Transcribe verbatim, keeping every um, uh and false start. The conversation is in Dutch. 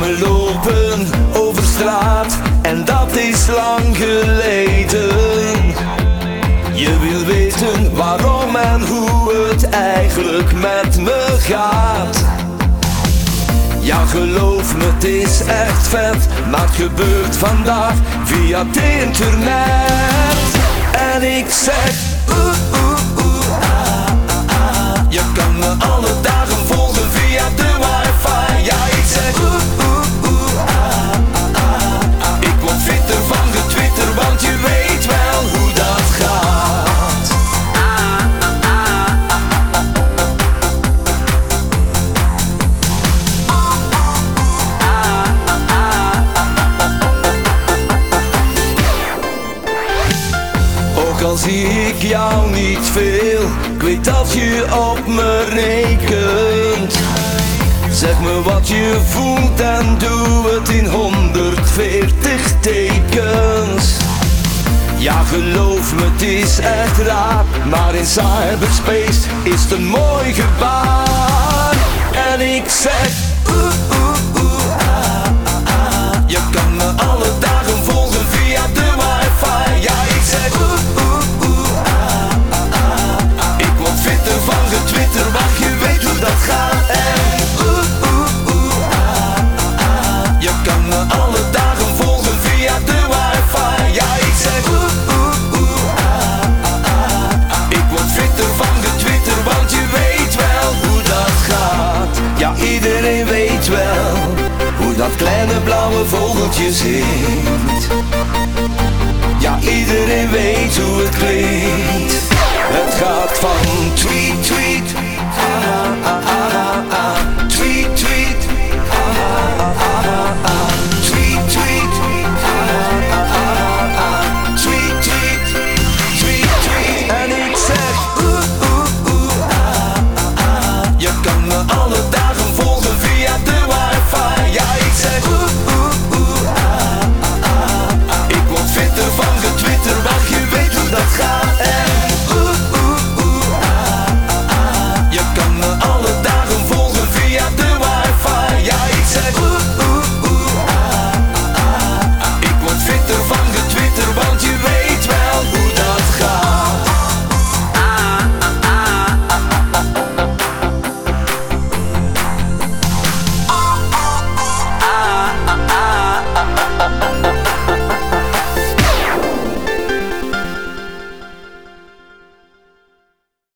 gelopen over straat en dat is lang geleden. Je wil weten waarom en hoe het eigenlijk met me gaat. Ja, geloof me, het is echt vet, maar het gebeurt vandaag via het internet. En ik zeg oeh oeh oeh ah ah ah. Je kan me alle dagen volgen via de wifi. Ja, ik zeg oeh oeh oeh ah ah ah ah. Ik word fitter van getwitter, want je weet wel hoe dat gaat. Ook al zie ik jou niet veel, ik weet dat je op me rekent. Zeg me wat je voelt en doe het in honderdveertig tekens. Ja, geloof me, het is echt raar, maar in cyberspace is het een mooi gebaar. En ik zeg oeh oeh oeh ah ah ah. Je kan me alle dagen volgen via de wifi. Ja, ik zeg oeh oeh oeh ah ah ah ah. Ik word fitter van getwitter, want je weet hoe dat gaat. En oeh oeh oeh ah ah ah. Je kan me alle dagen volgen via de wifi. Ja, ik zeg oeh oeh oeh ah ah ah. Ik word fitter van getwitter, want je weet wel hoe dat gaat. Ja, iedereen weet wel hoe dat kleine blauwe vogeltje zingt. Ja, iedereen weet hoe het klinkt. Het gaat van tweet, tweet, ah, ah, ah, ah.